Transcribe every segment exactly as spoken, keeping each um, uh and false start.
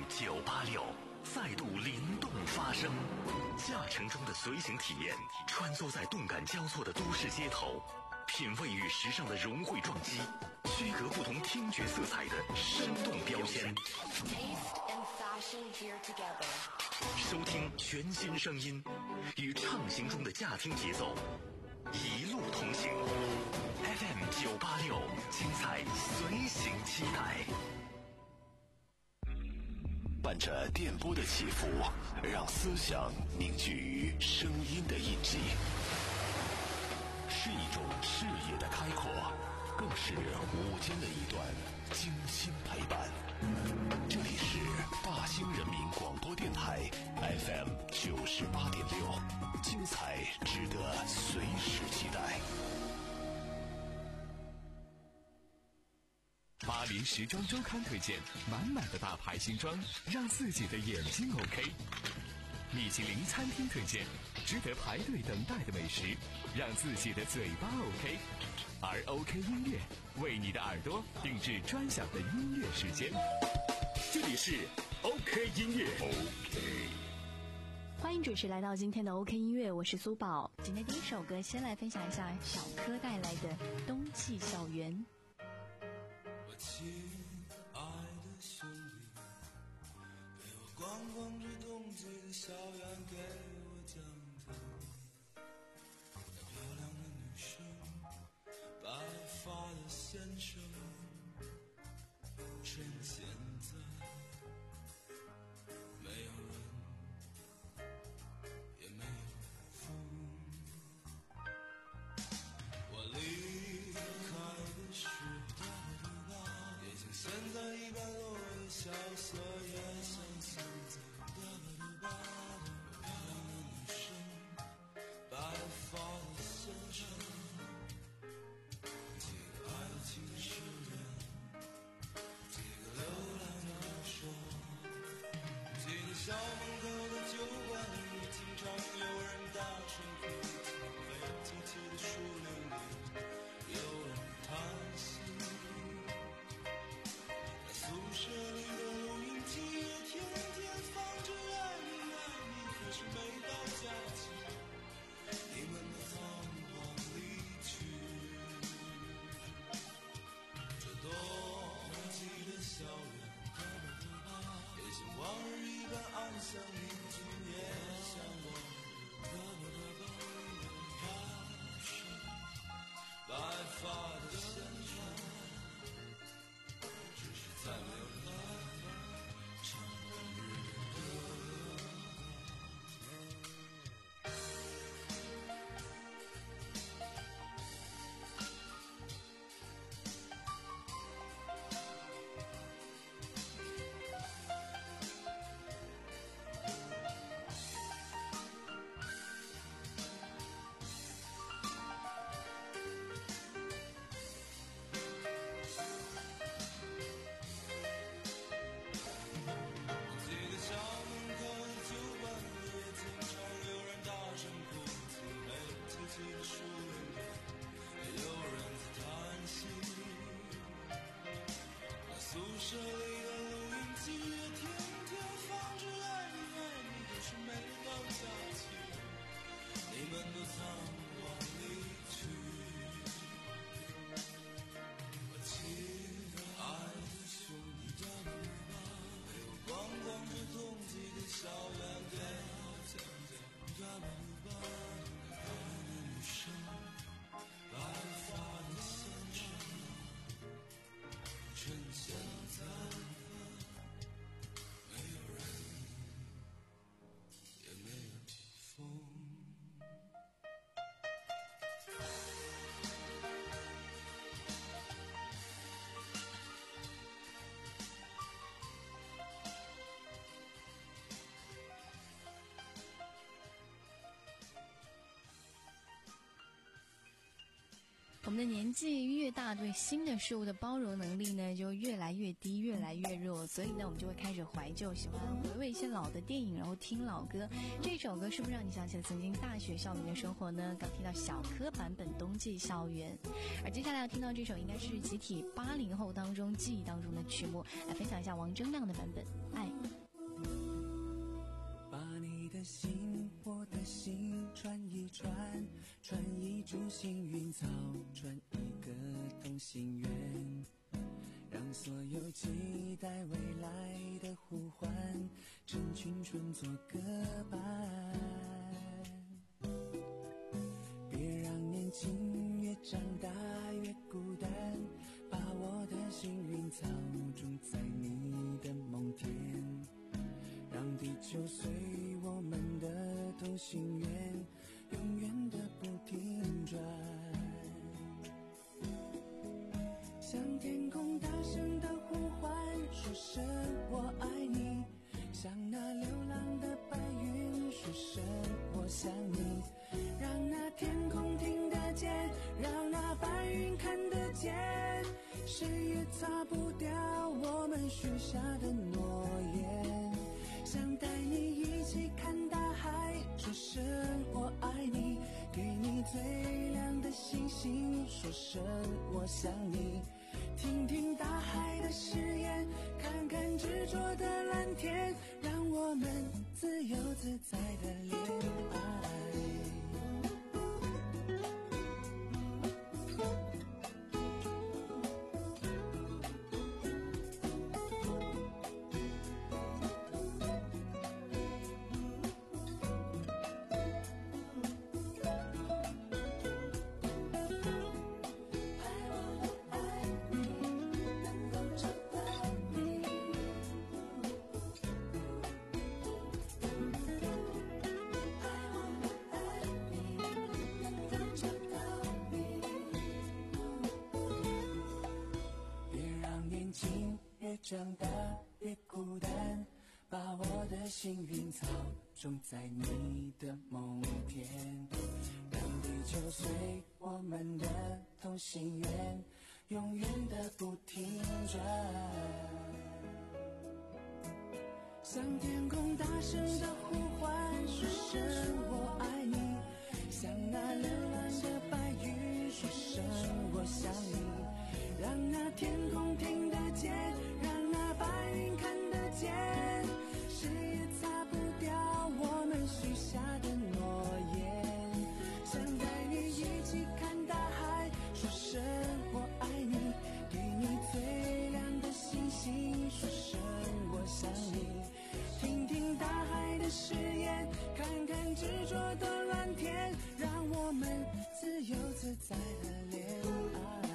九八六再度灵动发声，驾乘中的随行体验，穿梭在动感交错的都市街头，品味与时尚的融汇撞击，区隔不同听觉色彩的生动标签。收听全新声音，与畅行中的驾听节奏，一路同行。F M 九八六，精彩随行期待。 伴着电波的起伏，让思想凝聚于声音的印记，是一种视野的开阔，更是午间的一段精心陪伴。这里是大兴人民广播电台 F M 九十八点六，精彩值得随时期待。 巴黎时装周刊推荐满满的大牌新装，让自己的眼睛 OK。米其林餐厅推荐值得排队等待的美食，让自己的嘴巴 OK。而 OK 音乐为你的耳朵定制专享的音乐时间。这里是 OK 音乐 OK。 欢迎准时来到今天的 OK 音乐，我是苏宝。今天第一首歌先来分享一下小柯带来的《冬季校园》。 我亲爱的兄弟，陪我逛逛这冬季的校园，给我讲讲那漂亮的女生，白发的先生，趁现在没有人也没有风。我离开的时候，也像现在一般落的萧瑟，也像现在漂亮的女生，白发的先生，几个爱情的诗人，几个流浪的人说，几个校门口的酒馆里，经常有人大声哭泣，飞机器的树林里有人叹息，宿舍里的录音机也天天放着爱你爱你们的年纪越大，对新的事物的包容能力呢就越来越低，越来越弱，所以呢我们就会开始怀旧，喜欢回味一些老的电影，然后听老歌。这首歌是不是让你想起了曾经大学校园的生活呢？刚听到小柯版本《冬季校园》，而接下来要听到这首应该是集体八零后当中记忆当中的曲目，来分享一下王铮亮的版本《爱》。 把你的心我的心串一串，串一株幸运草，串一个同心圆，让所有期待未来的呼唤趁青春做个伴。别让年轻越长大越孤单，把我的幸运草种在你的梦田，让地球随我们的同心圆永远的不停转。向天空大声的呼唤，说声我爱你，向那流浪的白云说声我想你，让那天空听得见，让那白云看得见，谁也擦不掉我们许下的诺言。想带你一起看大海，说声我爱你，给你最亮的星星，说声我想你，听听大海的誓言，看看执着的蓝天，让我们自由自在的恋爱。长大越孤单，把我的幸运草种在你的梦田，让地球随我们的同心圆永远的不停转。向天空大声的呼唤，说声我爱你，向那流浪的白云说声我想你，让那天空听得见，让那白云看得见，谁也擦不掉我们许下的诺言。想带你一起看大海，说声我爱你，给你最亮的星星，说声我想你，听听大海的誓言，看看执着的蓝天，让我们自由自在的恋爱。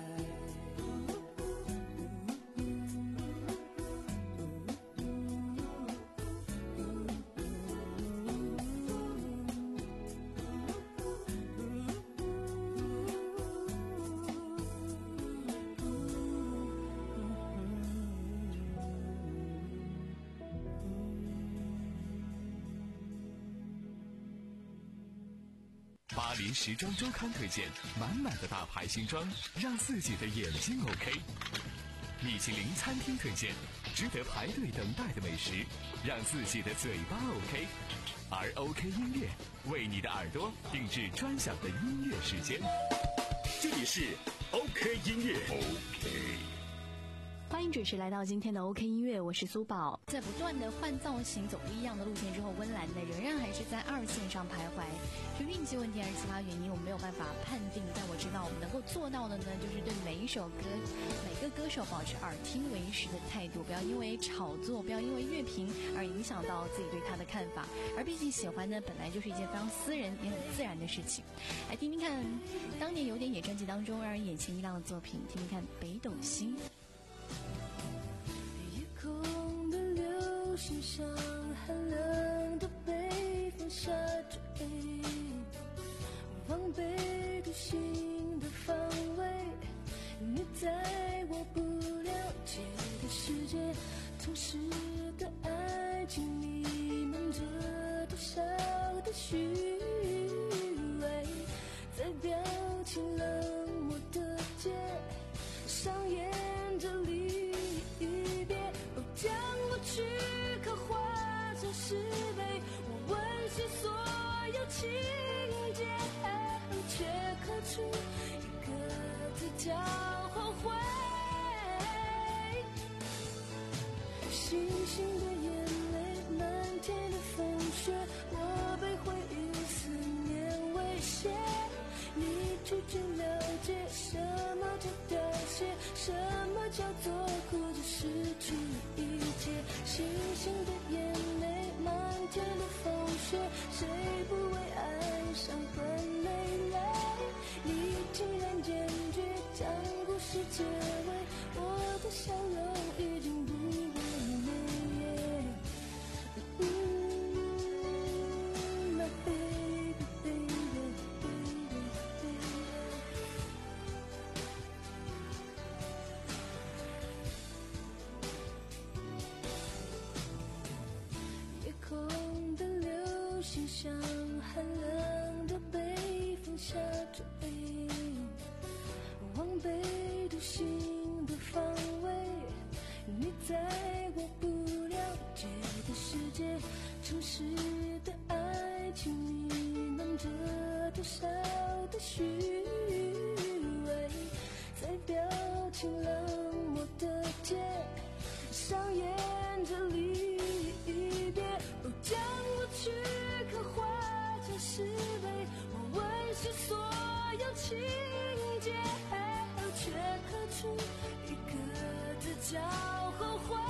巴黎时装周刊推荐满满的大牌新装，让自己的眼睛 OK。米其林餐厅推荐值得排队等待的美食，让自己的嘴巴 OK。而 OK 音乐为你的耳朵定制专享的音乐时间。 这里是 OK 音乐 OK。 欢迎准时来到今天的 OK 音乐，我是苏宝。在不断的换造型、走不一样的路线之后，温岚呢仍然还是在二线上徘徊。是运气问题还是其他原因，我们没有办法判定。但我知道我们能够做到的呢，就是对每一首歌、每个歌手保持耳听为实的态度，不要因为炒作，不要因为乐评而影响到自己对他的看法。而毕竟喜欢呢，本来就是一件非常私人也很自然的事情。来听听看，当年有点野专辑当中让人眼前一亮的作品，听听看《北斗星》。 心上寒冷的北风下着雨，往北独行的方位，你在我不了解的世界，城市的爱情弥漫着多少的虚伪，在表情冷漠的星星的眼泪，漫天的风雪，我被回忆思念威胁。你拒绝了解什么叫凋谢，什么叫做哭着失去一切。星星的眼泪，漫天的风雪，谁不为爱伤痕累累？你竟然坚决将故事结尾，我的笑容已经不完美。嗯 My baby, baby, baby, baby。 夜空的流星像寒冷的北风下坠，往北独行的方位，你在我不了解的世界，城市的爱情弥漫着多少的虚伪，在表情冷漠的街上演着离别，哦，将我躯壳化成石碑，我温习所有情节，却刻出一个字叫后悔。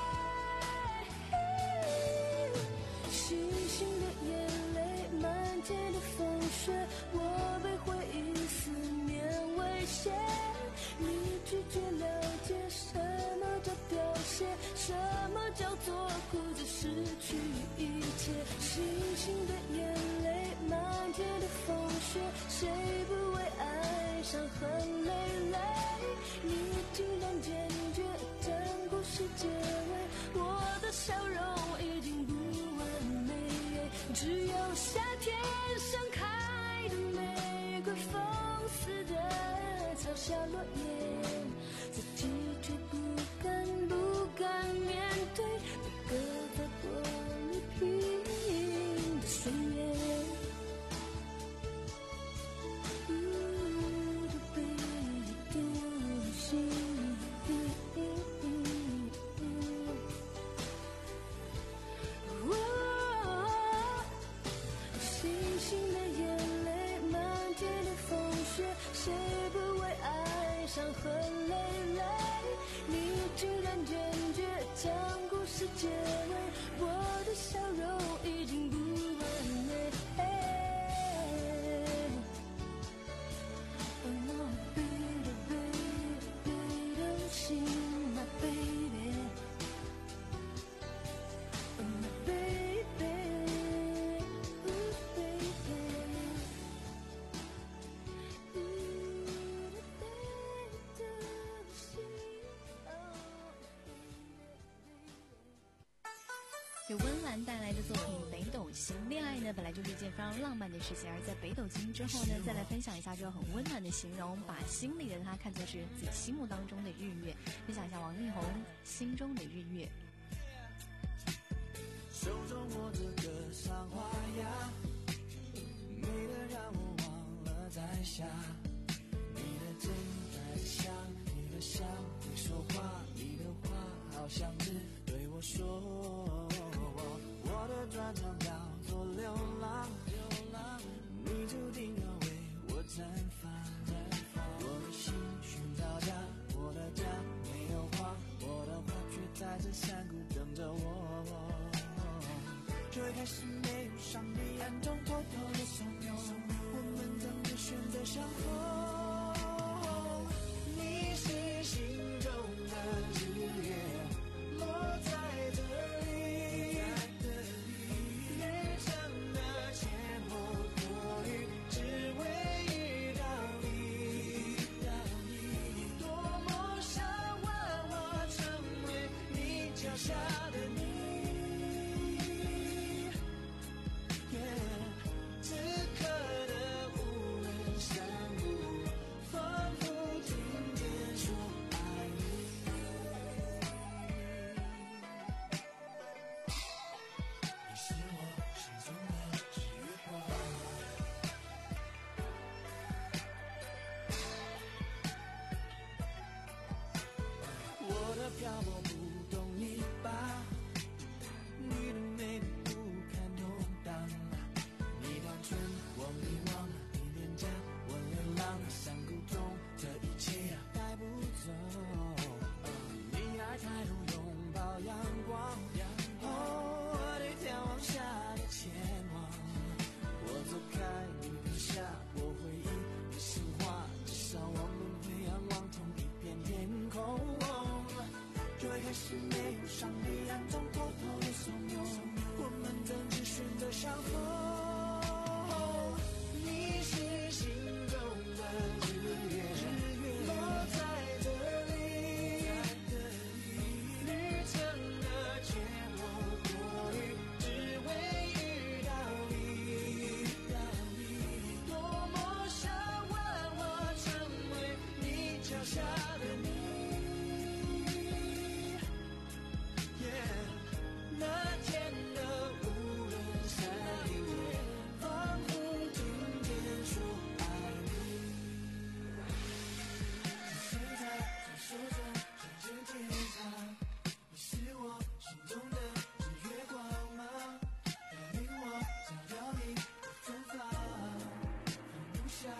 星星的眼泪，漫天的风雪，我被回忆思念威胁。你拒绝了解什么叫凋谢，什么叫做哭着失去一切。星星的眼泪，漫天的风雪，谁不为爱伤痕累累？你竟然坚决将故事结尾，我的笑容已经不完美。只有夏天盛开的玫瑰，风似的敲下落叶，自己却不敢不敢面对那个在玻璃瓶的岁月。谁不为爱伤痕累累？你竟然坚决将故事结尾，我的笑容已经不完美。Oh no, baby, baby, baby, don't see my baby, oh my baby, ooh baby. 由温岚带来的作品《北斗星》。恋爱呢，本来就是一件非常浪漫的事情，而在北斗星之后呢，再来分享一下这个很温暖的形容，把心里的他看作是自己心目当中的日月。分享一下王力宏心中的日月。 手中握着个赏花呀，美得让我忘了在下。你的嘴在香，你的笑，你说话，你的话好像是对我说。我的专长叫做流浪，你注定要为我绽放。我的心寻找家，我的家没有花，我的花却在这山谷等着我。最开始没有上帝暗中偷偷的怂恿，我们怎么选择相逢？你是心中的日月，落在这里，人生的前后多余，只为遇到你。多么想问我成为你脚下的你。此刻的无人相顾，仿佛听见说爱你。你是我心中的日月光，我的漂泊不懂你吧？ 就会开始没有伤悲，暗中偷偷的怂恿，我们曾只选择相逢。你是心中的日月，落在这里，旅程的前后多余，只为遇到你。多么想问我成为你脚下的你。那天的无人山野，仿佛听见说爱你。现在在说着想见天堂，你是我心中的日月光芒，带领我照耀你的芬芳，放不下。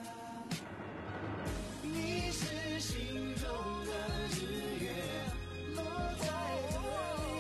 你是心中的日月，落在这里。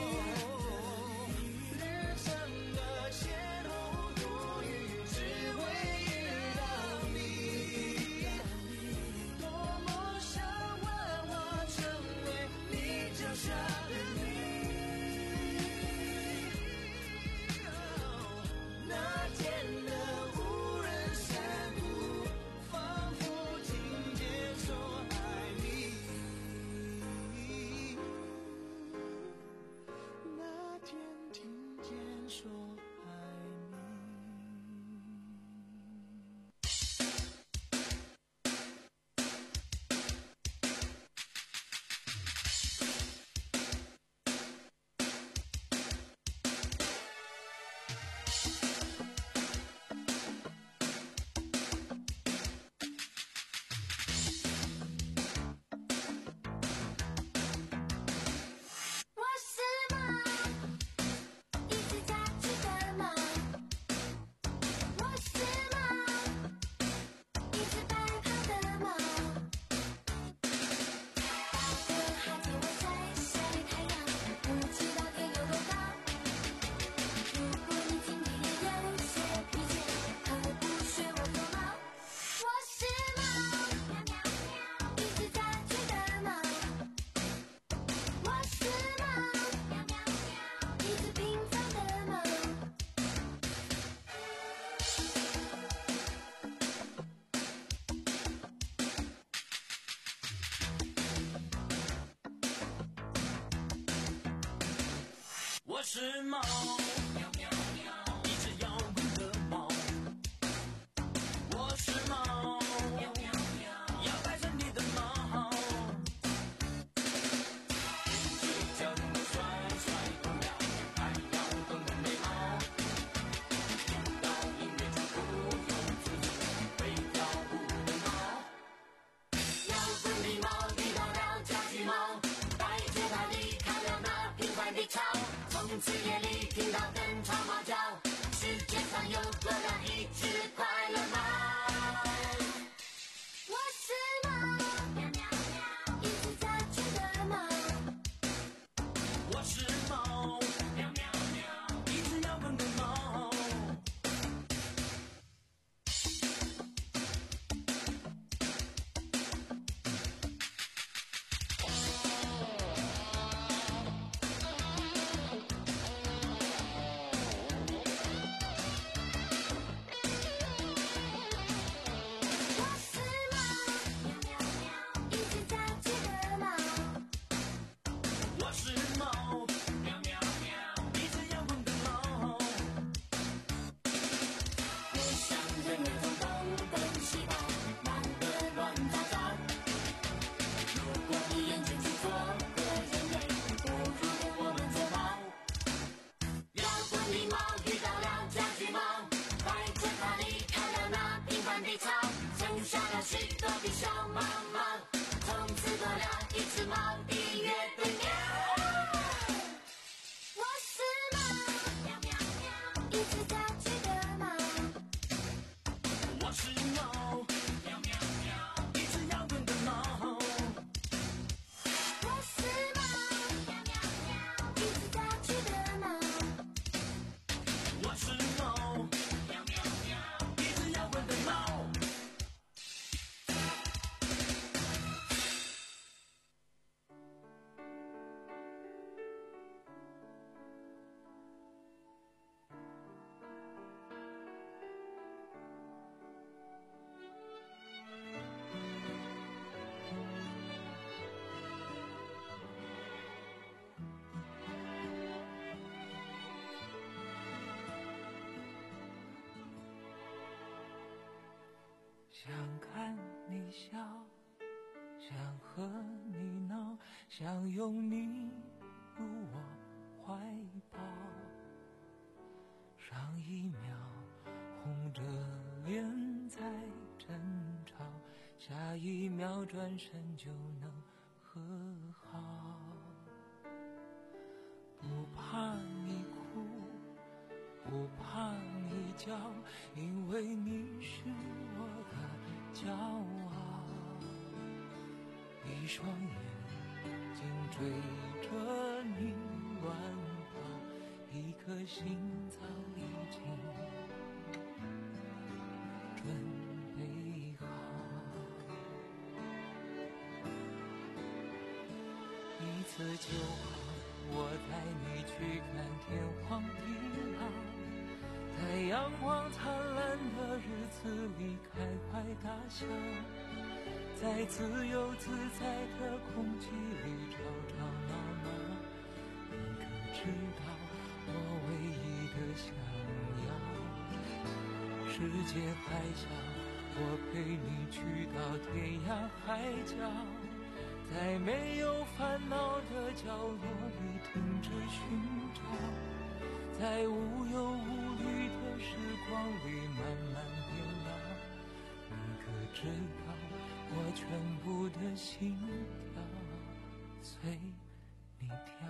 我是猫，一只摇滚的猫。我是猫，要带着你的猫。睡觉的帅帅的鸟，还要动动眉毛。听到音乐就不用自己会跳舞的猫。摇滚的猫遇到了家居猫，带着它离开了那平凡的巢。从此夜里听到灯吵猫叫，世界上有多了一只快乐猫。我是猫，喵喵喵，一只家居的猫。我是猫，喵喵喵，一只摇滚的猫。 笑，想和你闹，想拥你入我怀抱。上一秒红着脸在争吵，下一秒转身就能和好。不怕你哭，不怕你叫，因为你是我的骄傲。一双眼睛追着你乱跑，一颗心早已经准备好。一次就好，我带你去看天荒地老，在阳光灿烂的日子里开怀大笑，在自由自在的空气里吵吵闹闹。你可知道我唯一的想要？世界还小，我陪你去到天涯海角，在没有烦恼的角落里停止寻找，在无忧无虑的时光里慢慢变老。你可知道我全部的心跳随你跳？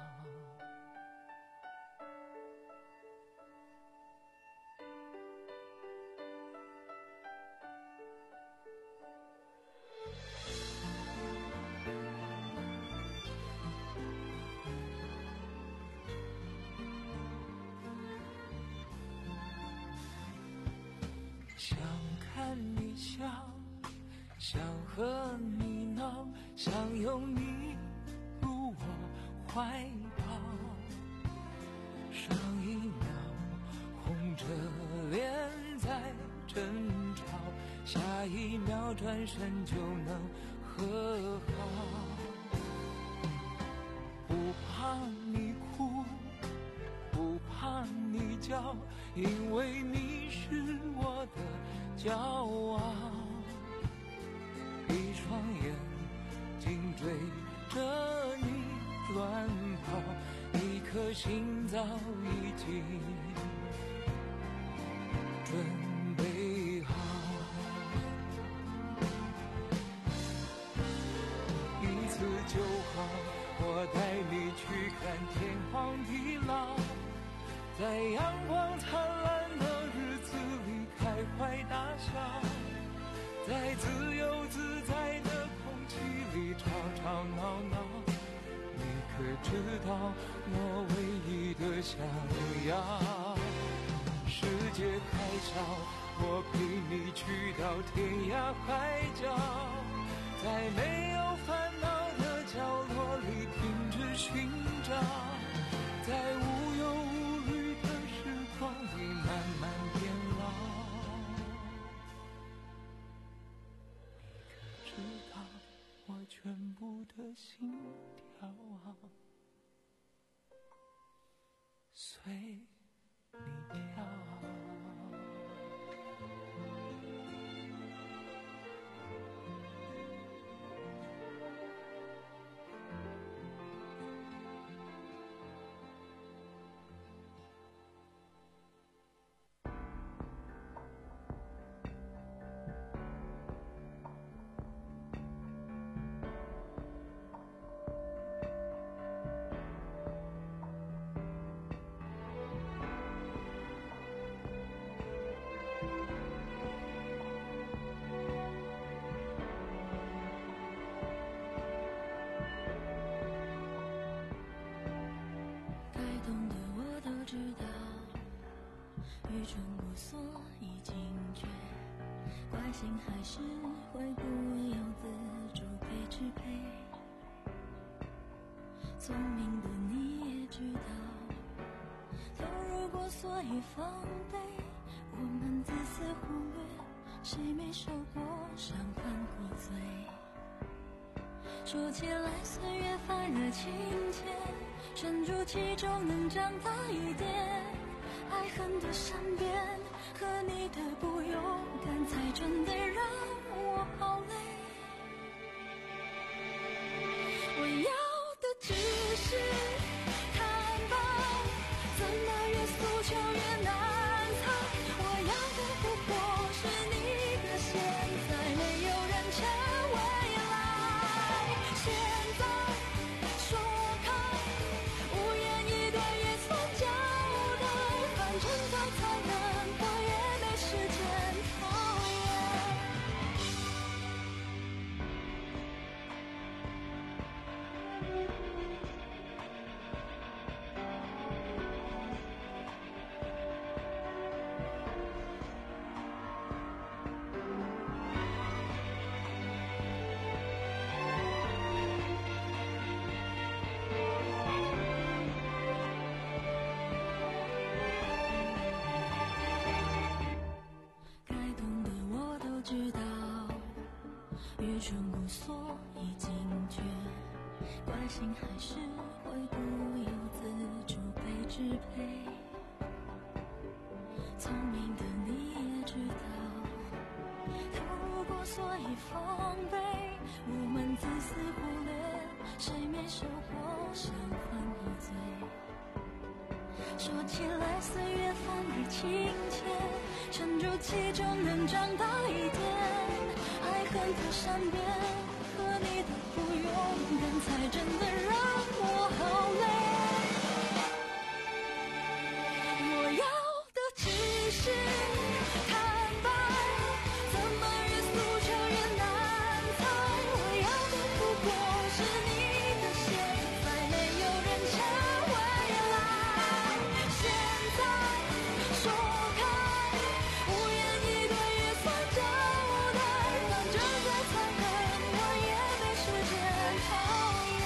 想看你笑，想和你闹，想拥你入我怀抱。上一秒红着脸在争吵，下一秒转身就能和好。不怕你哭，不怕你叫，因为你是我的骄傲。一双眼睛追着你乱跑，一颗心早已经准备好。一次就好，我带你去看天荒地老，在阳光灿烂的日子里开怀大笑，在自由自在的空气里吵吵闹闹。你可知道我唯一的想要？世界太小，我陪你去到天涯海角，在没有烦恼的角落里停止寻找，在无忧无虑的时光里慢慢变老。你可知道我全部的心跳啊，随你跳。 愚蠢无所以警觉，怪性还是会不由自主被支配。聪明的你也知道，投入过所以防备，我们自私忽略，谁没受过伤犯过罪？说起来岁月发热情切，沉住气中能长大一点。爱恨的善变，和你的不勇敢，才真的让我好累。 心还是会不由自主被支配。聪明的你也知道，逃不过所以防备。我们自私忽略，谁没受过伤痕一醉。说起来岁月反而亲切，沉住气就能长大一点。爱恨可善变，和你的不勇敢才真的让我好累。我要的只是坦白，怎么越诉求越难猜。我要的不过是你的现在，没有人成未来。现在说开，无言以对也算交代。反正再残忍，我也没时间讨厌。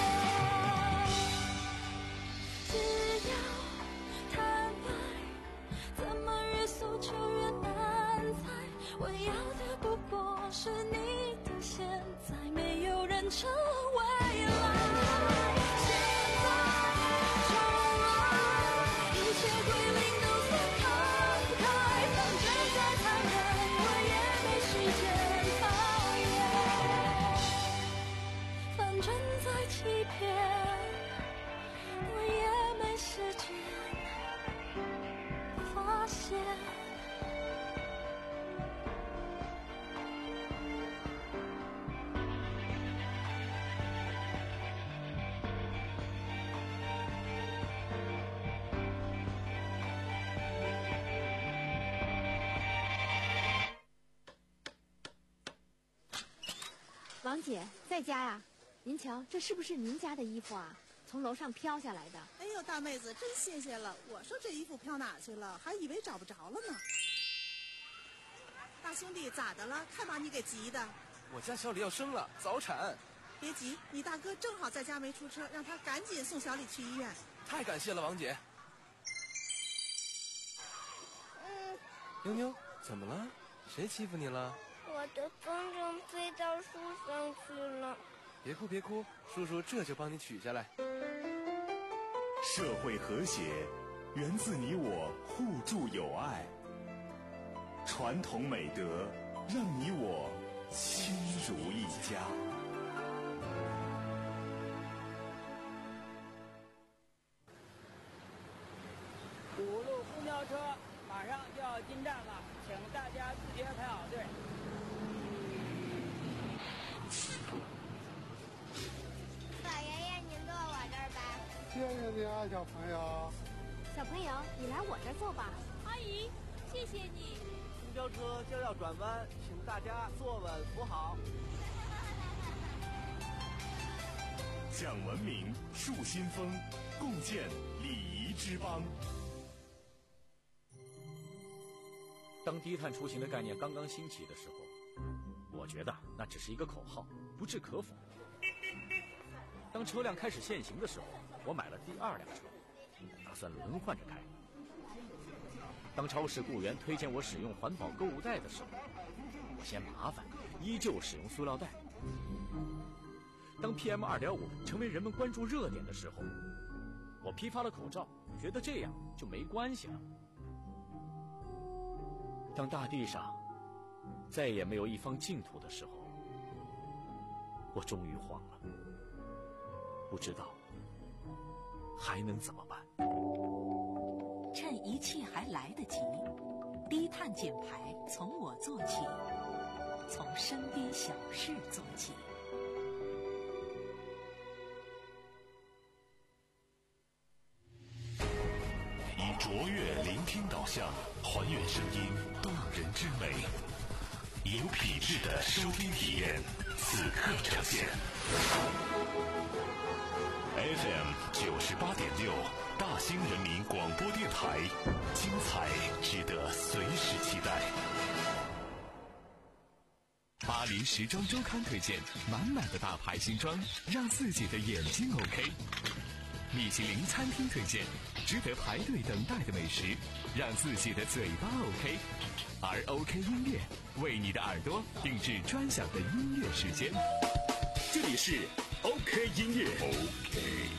只要坦白，怎么越诉求越难猜。我要的不过是你的现在，没有人成未来。现在重来，一切归零都算慷慨。反正再残忍，我也没时间讨厌。反正再欺骗，我也没时间发现。 王姐在家呀？您瞧，这是不是您家的衣服啊？从楼上飘下来的。 哎呦，大妹子，真谢谢了！我说这衣服飘哪去了，还以为找不着了呢。大兄弟，咋的了？看把你给急的。 我家小李要生了，早产。 别急，你大哥正好在家没出车，让他赶紧送小李去医院。 太感谢了，王姐。 嗯， 妞妞，怎么了？谁欺负你了？ 我的风筝飞到树上去了。 别哭别哭，叔叔这就帮你取下来。 社会和谐源自你我互助友爱，传统美德让你我亲如一家。 五路公交车马上就要进站了，请大家自觉排好队。 老爷爷，您坐我这儿吧。 谢谢你啊，小朋友。 小朋友，你来我这儿坐吧。 阿姨，谢谢你。 公交车将要转弯，请大家坐稳扶好。 讲文明，树新风，共建礼仪之邦。 当低碳出行的概念刚刚兴起的时候，我觉得那只是一个口号，不置可否。当车辆开始限行的时候，我买了第二辆车，打算轮换着开。当超市雇员推荐我使用环保购物袋的时候，我嫌麻烦，依旧使用塑料袋。当 P M 二点五 成为人们关注热点的时候，我批发了口罩，觉得这样就没关系了。当大地上再也没有一方净土的时候，我终于慌了，不知道还能怎么办。 趁一切还来得及，低碳减排从我做起，从身边小事做起。 以卓越聆听导向，还原声音动人之美，有品质的收听体验，此刻呈现。F M 九十八点六，大兴人民广播电台，精彩值得随时期待。 巴黎时装周刊推荐满满的大牌新装，让自己的眼睛 OK。米其林餐厅推荐值得排队等待的美食，让自己的嘴巴 OK。而 OK 音乐为你的耳朵定制专享的音乐时间。这里是 OK 音乐 OK。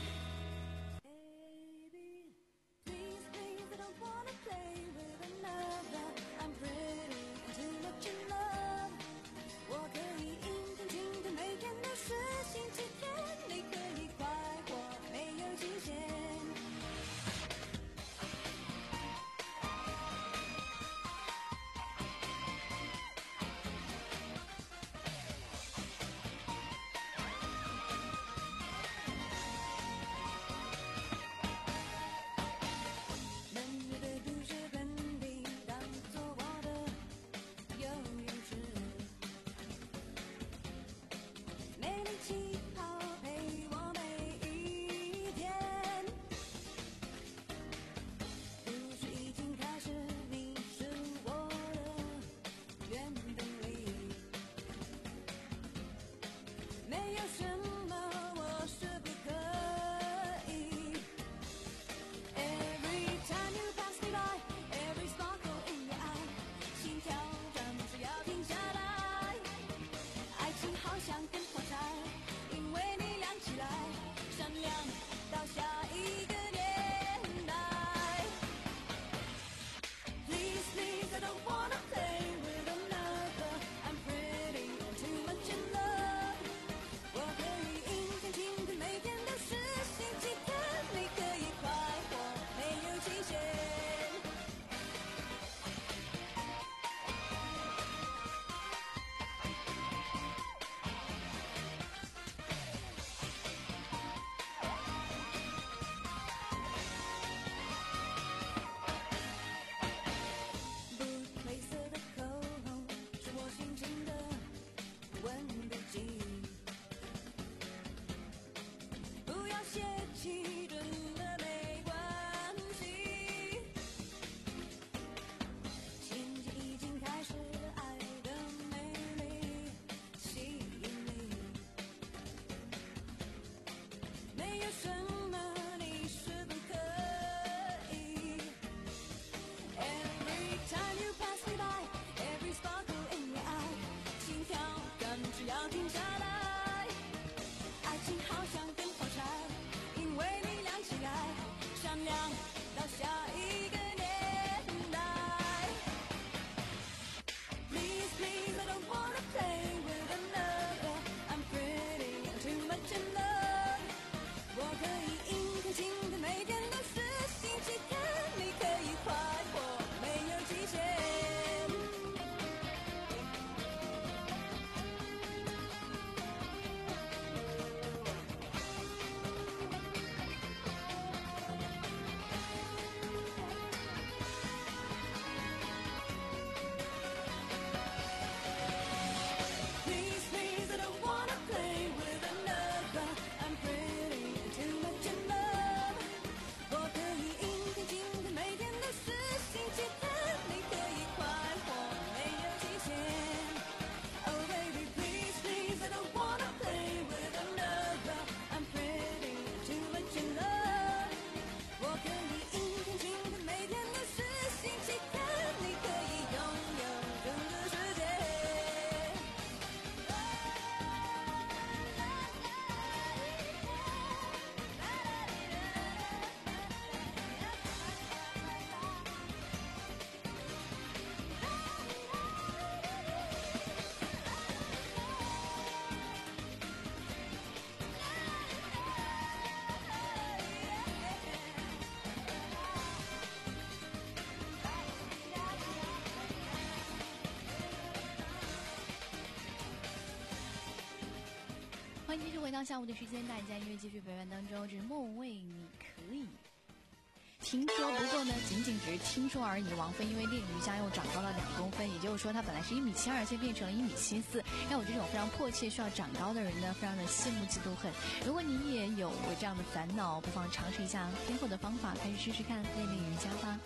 欢迎继续回到下午的时间，大家音乐继续陪伴当中，这是梦为你可以。听说，不过呢，仅仅只是听说而已。王菲因为练瑜伽又长高了两公分，也就是说，她本来是一米七二，现在变成了一米七四，让我这种非常迫切需要长高的人呢，非常的羡慕嫉妒恨。如果你也有过这样的烦恼，不妨尝试一下天后的方法，开始试试看练练瑜伽吧。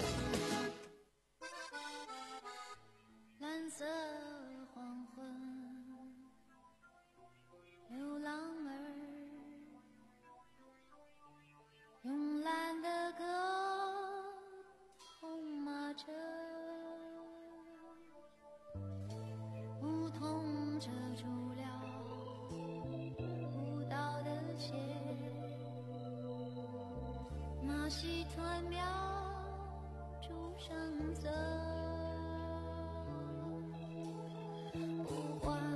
蓝色黄昏，流浪儿慵懒的歌痛骂着，梧桐遮住了舞蹈那戏团描竹上走，不管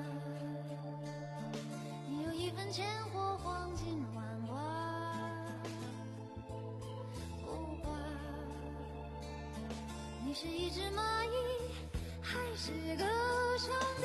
你有一分钱或黄金万贯，不管你是一只蚂蚁还是个小蜜。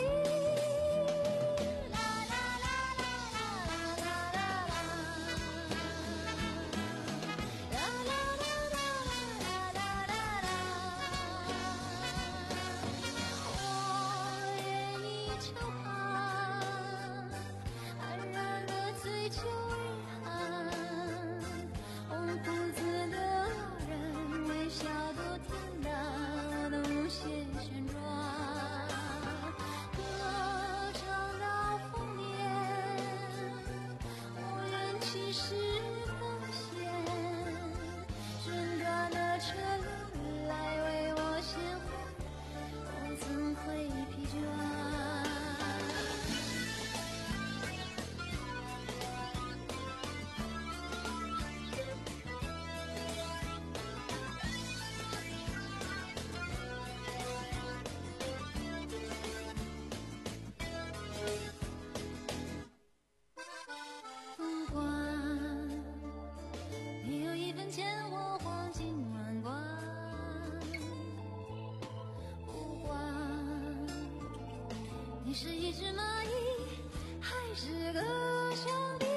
是一只蚂蚁还是个小蜜。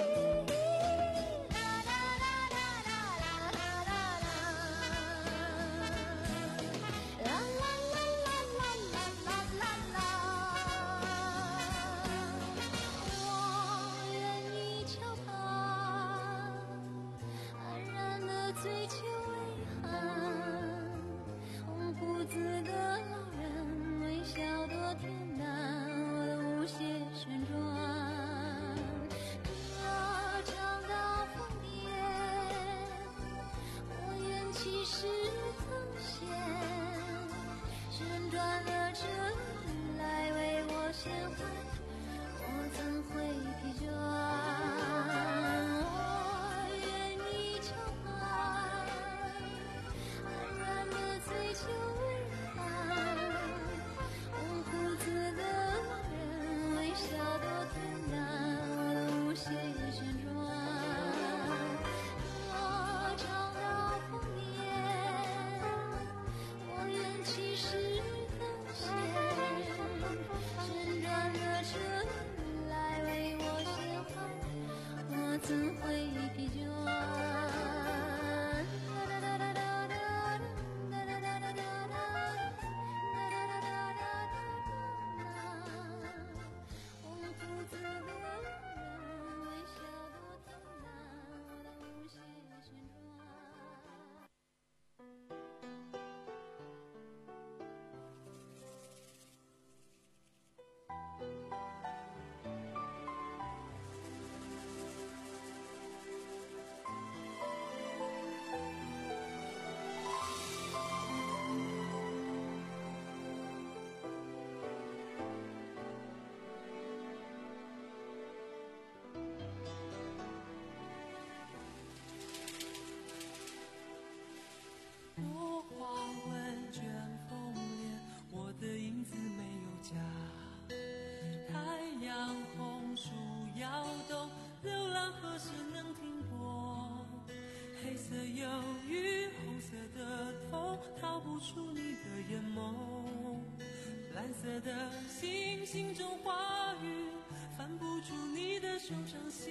蓝色的星星中花语，翻不出你的手掌心。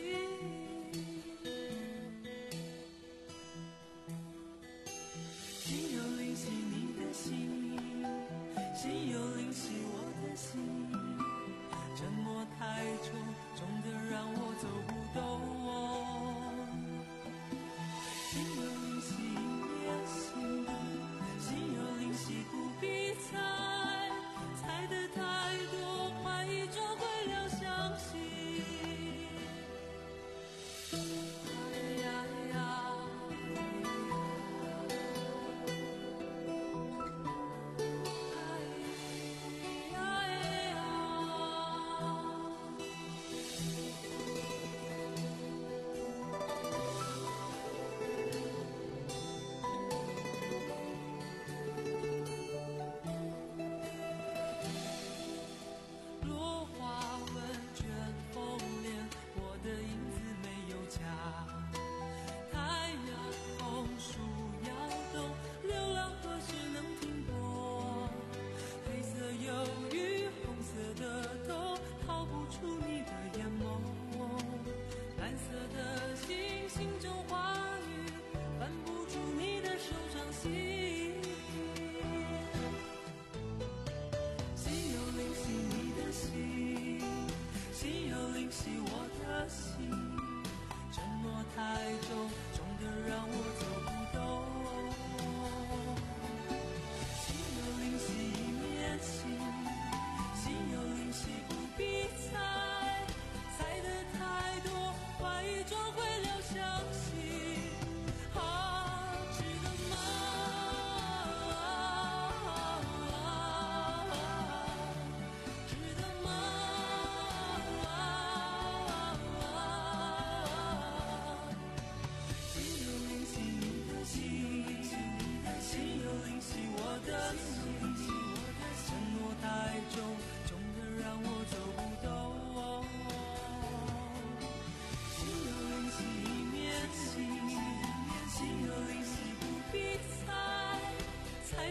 心有灵犀你的心，心有灵犀我的心。沉默太重，重得让我走不动。心有灵犀你的心，心有灵犀不必猜。猜得太多，怀疑就会了相信。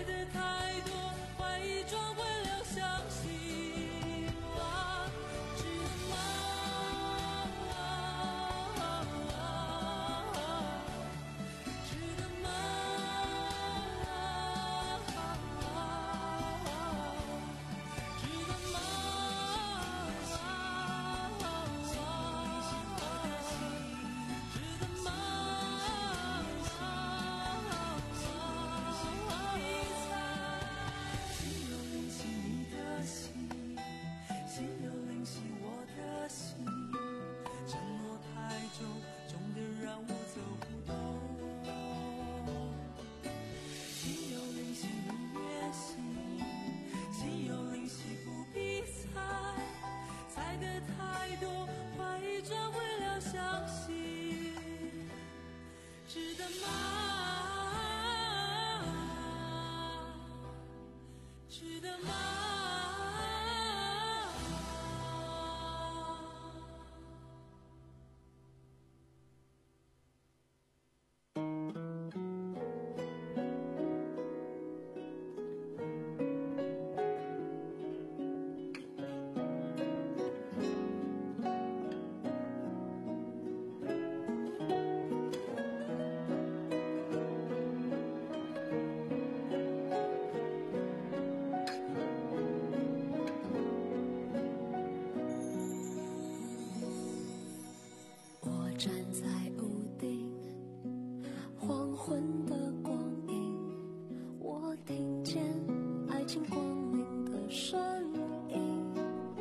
站在屋顶，黄昏的光影，我听见爱情光临的声音，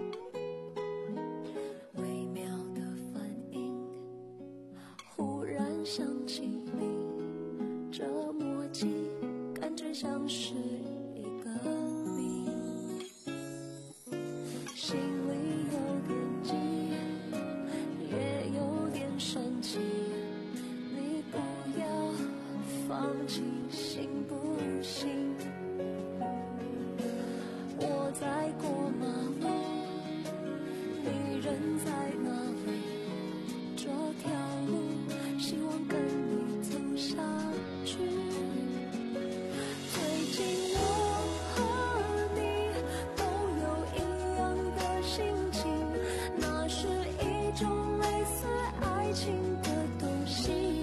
微妙的反应，忽然想起你，这默契感觉像是一个谜，心里有点急，也有点生气，你不要放弃，行不行？我在过马路，你人在哪里？这条路，希望跟你走下去。最近我和你都有一样的心情，那是一种类似爱情的东西，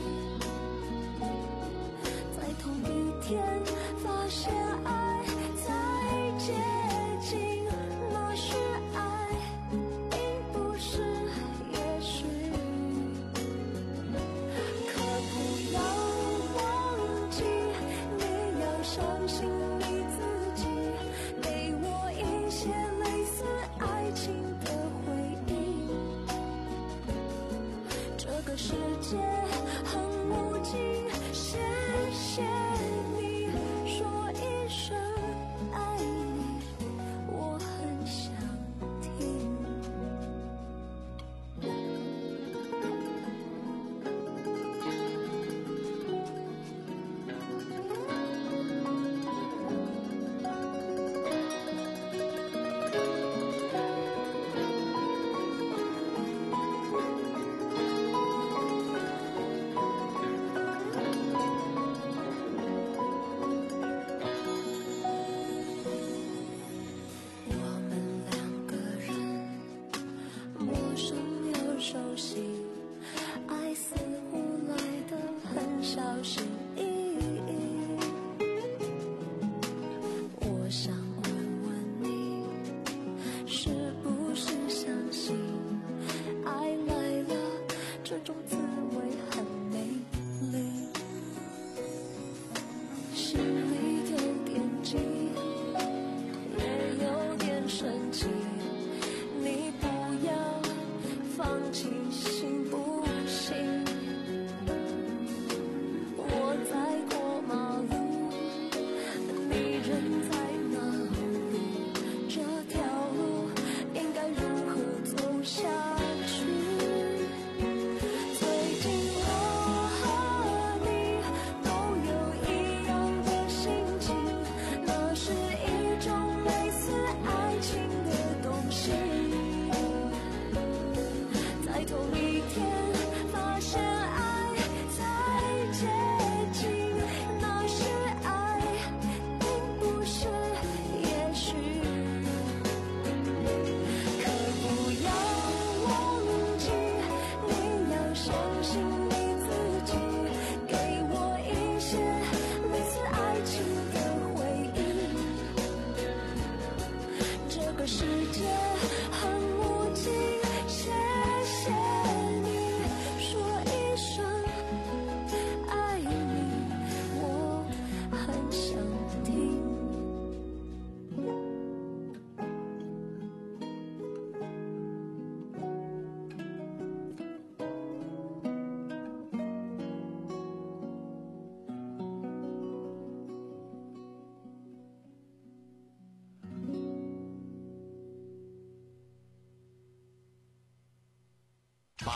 在同一天发现爱在接近，那是爱，并不是也许。可不要忘记，你要相信你自己，给我一些类似爱情的回忆。这个世界很无尽，谢谢你说一声爱你，我很想听。我们两个人，陌生又熟悉，爱似乎来得很小心翼翼。我想问问你，是不是相信爱来了，这种滋味很美丽，心里有点急，也有点生气，你不要放弃，行不行？我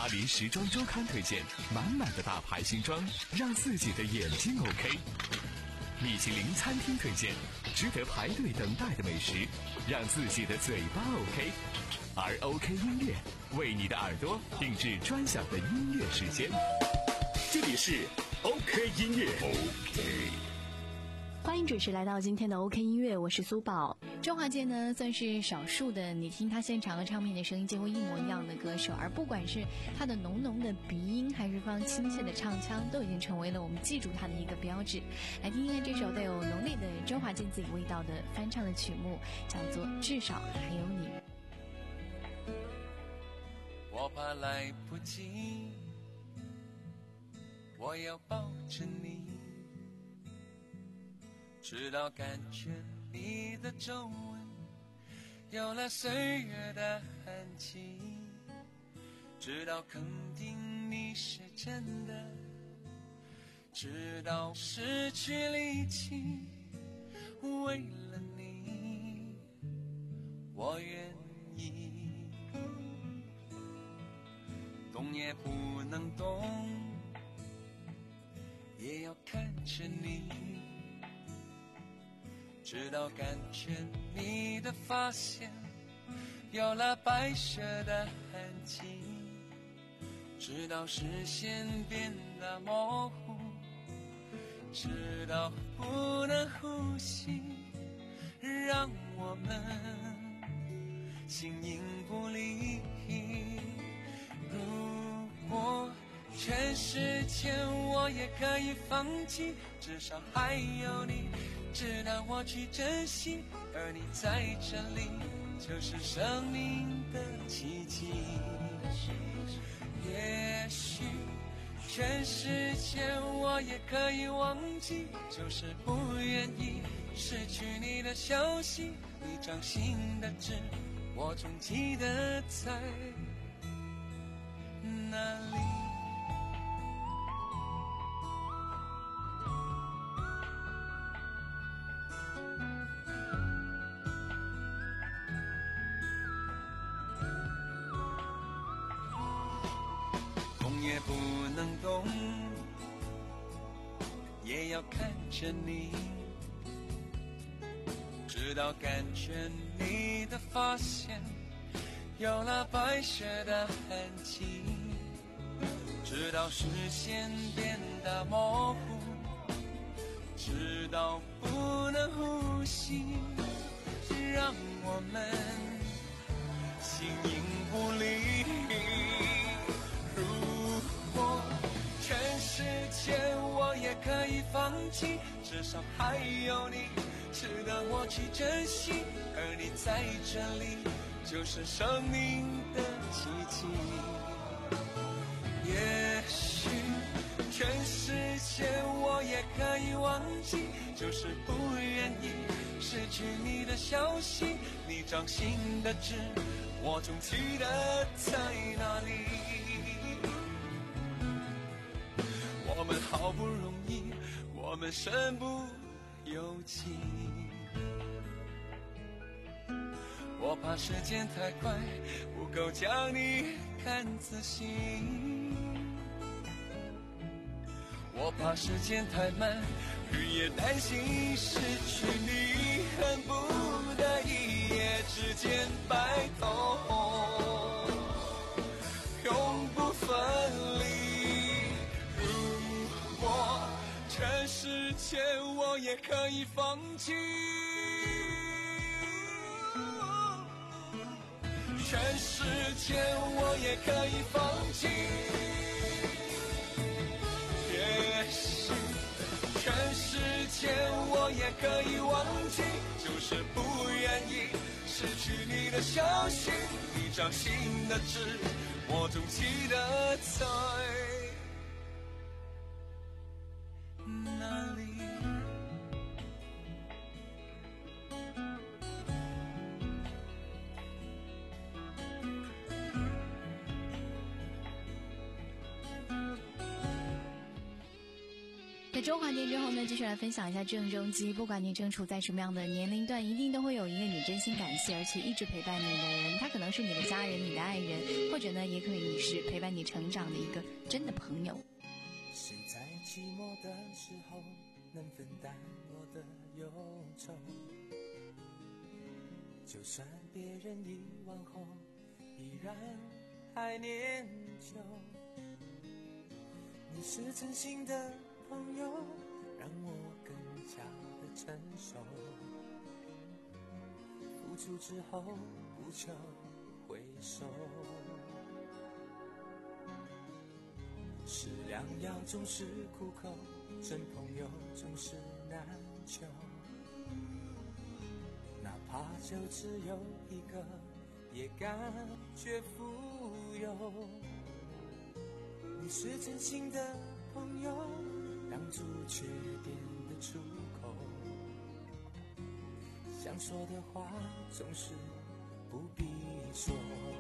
巴黎时装周刊推荐，满满的大牌新装，让自己的眼睛 OK。米其林餐厅推荐，值得排队等待的美食，让自己的嘴巴 OK。而 OK 音乐为你的耳朵定制专享的音乐时间。 这里是 OK 音乐 OK。 欢迎准时来到今天的 OK 音乐，我是苏宝。周华健呢，算是少数的你听他现场和唱片的声音几乎一模一样的歌手，而不管是他的浓浓的鼻音，还是非常亲切的唱腔，都已经成为了我们记住他的一个标志。来听听这首带有浓烈的周华健自己味道的翻唱的曲目，叫做《至少还有你》。 我怕来不及，我要抱着你，直到感觉你的皱纹有了岁月的痕迹，直到肯定你是真的，直到失去力气，为了你我愿意，动也不能动，也要看着你，直到感觉你的发线有了白色的痕迹，直到视线变得模糊，直到不能呼吸，让我们形影不离。如果全世界我也可以放弃，至少还有你值得我去珍惜，而你在这里就是生命的奇迹。也许全世界我也可以忘记，就是不愿意失去你的消息，你掌心的痣我总记得在哪里。也不能动，也要看着你，直到感觉你的发线有了白色的痕迹，直到视线变得模糊，直到不能呼吸，让我们形影不离。全世界我也可以放弃，至少还有你值得我去珍惜，而你在这里就是生命的奇迹。也许全世界我也可以忘记，就是不愿意失去你的消息，你掌心的痣我总记得在哪里。我们好不容易，我们身不由己，我怕时间太快，不够将你看仔细，我怕时间太慢，日夜担心失去你，恨不得一夜之间白头，永不分离。全世界我也可以放弃，全世界我也可以放弃，也许全世界我也可以忘记，就是不愿意失去你的消息，你掌心的痣我总记得在哪里。 在在中华电之后呢，继续来分享一下郑中基。不管你正处在什么样的年龄段，一定都会有一个你真心感谢而且一直陪伴你的人。他可能是你的家人、你的爱人，或者呢，也可以是陪伴你成长的一个真的朋友。 谁在寂寞的时候能分担我的忧愁？就算别人遗忘后，依然还念旧。你是真心的朋友，让我更加的成熟。付出之后不求回收，是良药总是苦口，真朋友总是难求。哪怕就只有一个，也感觉富有。你是真心的朋友，挡住缺点的出口。想说的话总是不必说。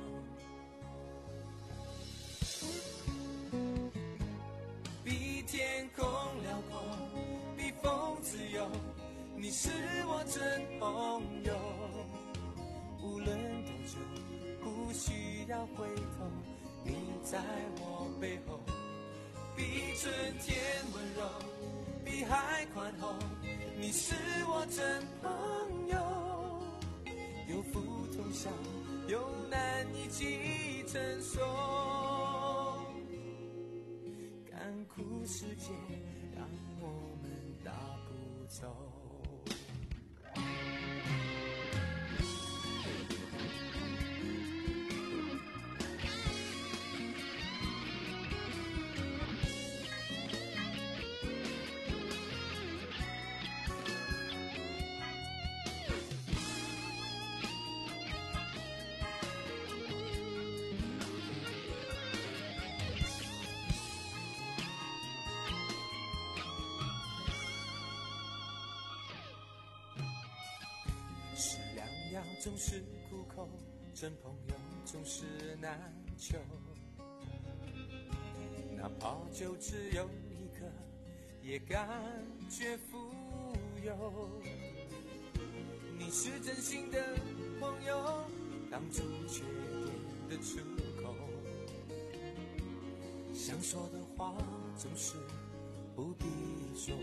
比天空辽阔，比风自由，你是我真朋友。无论多久，不需要回头，你在我背后。比春天温柔，比海宽厚，你是我真朋友。有福同享，有难一起承受。干枯世界让我们大步走。是良药总是苦口，真朋友总是难求。哪怕就只有一个，也感觉富有。你是真心的朋友，挡住缺点的出口。想说的话总是不必说。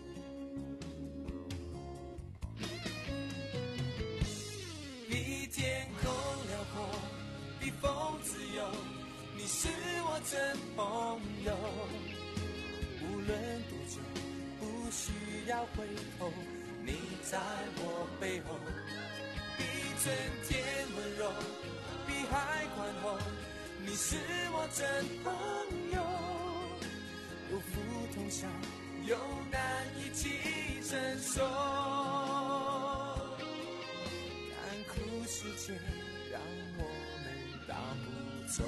比天空辽阔，比风自由，你是我真朋友。无论多久，不需要回头，你在我背后。比春天温柔，比海宽厚，你是我真朋友。有福同享，有难一起承受。世界让我们大步走。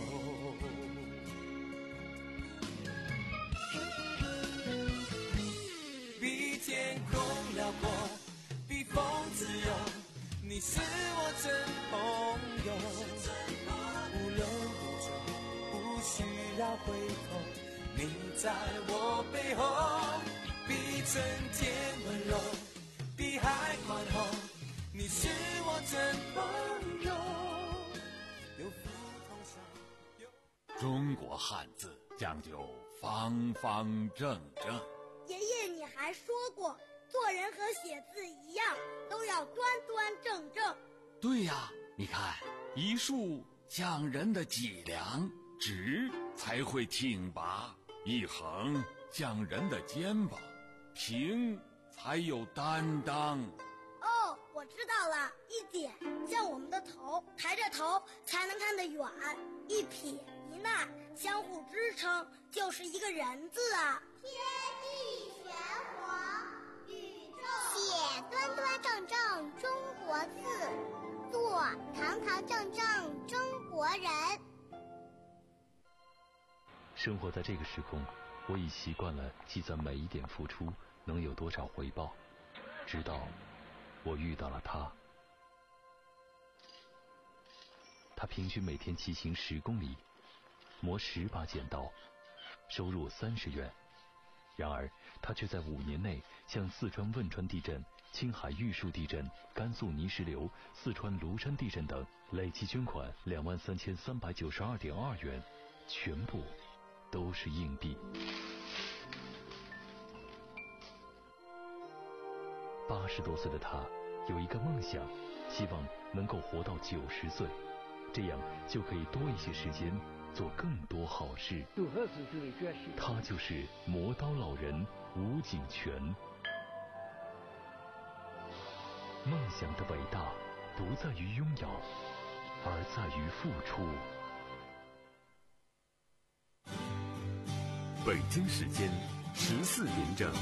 比天空辽阔，比风自由，你是我真朋友。无论多久，不需要回头，你在我背后。比春天温柔，比海宽厚，你是我真朋友。有福同享。 中国汉字讲究方方正正。 爷爷，你还说过，做人和写字一样，都要端端正正。 对呀，你看，一竖讲人的脊梁，直才会挺拔；一横讲人的肩膀，平才有担当。 哦，我知道了，一点像我们的头，抬着头才能看得远；一撇一捺相互支撑，就是一个人字啊。天地玄黄，宇宙写端端正正中国字，做堂堂正正中国人。 生活在这个时空，我已习惯了计算每一点付出能有多少回报，直到我遇到了他。他平均每天骑行十公里，磨十把剪刀，收入三十元， 然而他却在五年内向四川汶川地震、青海玉树地震、甘肃泥石流、四川庐山地震等累计捐款两万三千三百九十二点二元，全部都是硬币。八十多岁的他有一个梦想，希望能够活到九十岁，这样就可以多一些时间做更多好事。他就是磨刀老人吴景全。梦想的伟大不在于拥有，而在于付出。 北京时间十四点整。